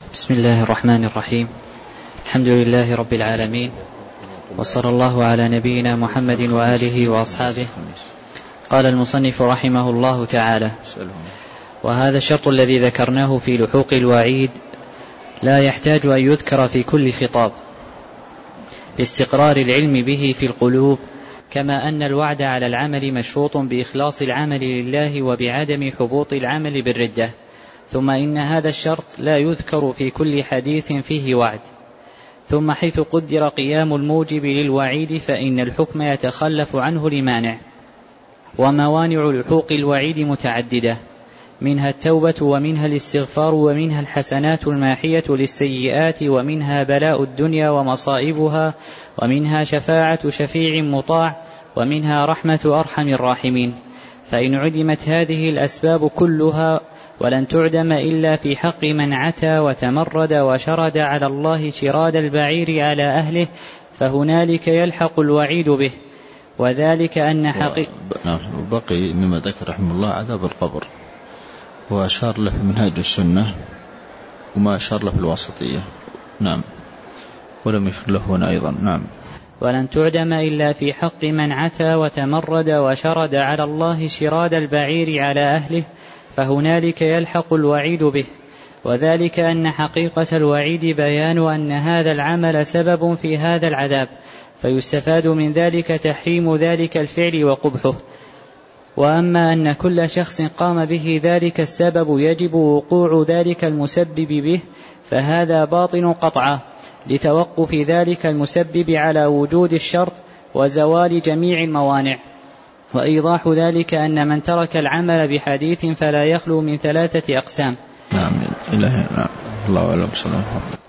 بسم الله الرحمن الرحيم. الحمد لله رب العالمين، وصلى الله على نبينا محمد وآله وأصحابه. قال المصنف رحمه الله تعالى: وهذا الشرط الذي ذكرناه في لحوق الوعيد لا يحتاج أن يذكر في كل خطاب لاستقرار العلم به في القلوب، كما أن الوعد على العمل مشروط بإخلاص العمل لله وبعدم حبوط العمل بالردة. ثم إن هذا الشرط لا يذكر في كل حديث فيه وعد. ثم حيث قدر قيام الموجب للوعيد فإن الحكم يتخلف عنه لمانع. وموانع لحوق الوعيد متعددة، منها التوبة، ومنها الاستغفار، ومنها الحسنات الماحية للسيئات، ومنها بلاء الدنيا ومصائبها، ومنها شفاعة شفيع مطاع، ومنها رحمة أرحم الراحمين. فإن عدمت هذه الأسباب كلها ولن تعدم إلا في حق من عتى وتمرد وشرد على الله شراد البعير على أهله، فهنالك يلحق الوعيد به. وذلك أن بقي مما ذكر رحمه الله عذاب القبر، وأشار له منهاج السنة وما أشار له في الوسطية. نعم. ولم يشر له هنا أيضا. نعم. ولن تعدم إلا في حق من عتى وتمرد وشرد على الله شراد البعير على أهله، فهنالك يلحق الوعيد به. وذلك أن حقيقة الوعيد بيان أن هذا العمل سبب في هذا العذاب، فيستفاد من ذلك تحريم ذلك الفعل وقبحه. وأما أن كل شخص قام به ذلك السبب يجب وقوع ذلك المسبب به، فهذا باطن قطعا، لتوقف ذلك المسبب على وجود الشرط وزوال جميع الموانع. وإيضاح ذلك أن من ترك العمل بحديث فلا يخلو من 3 أقسام. نعم. إلهي. نعم. الله أعلم.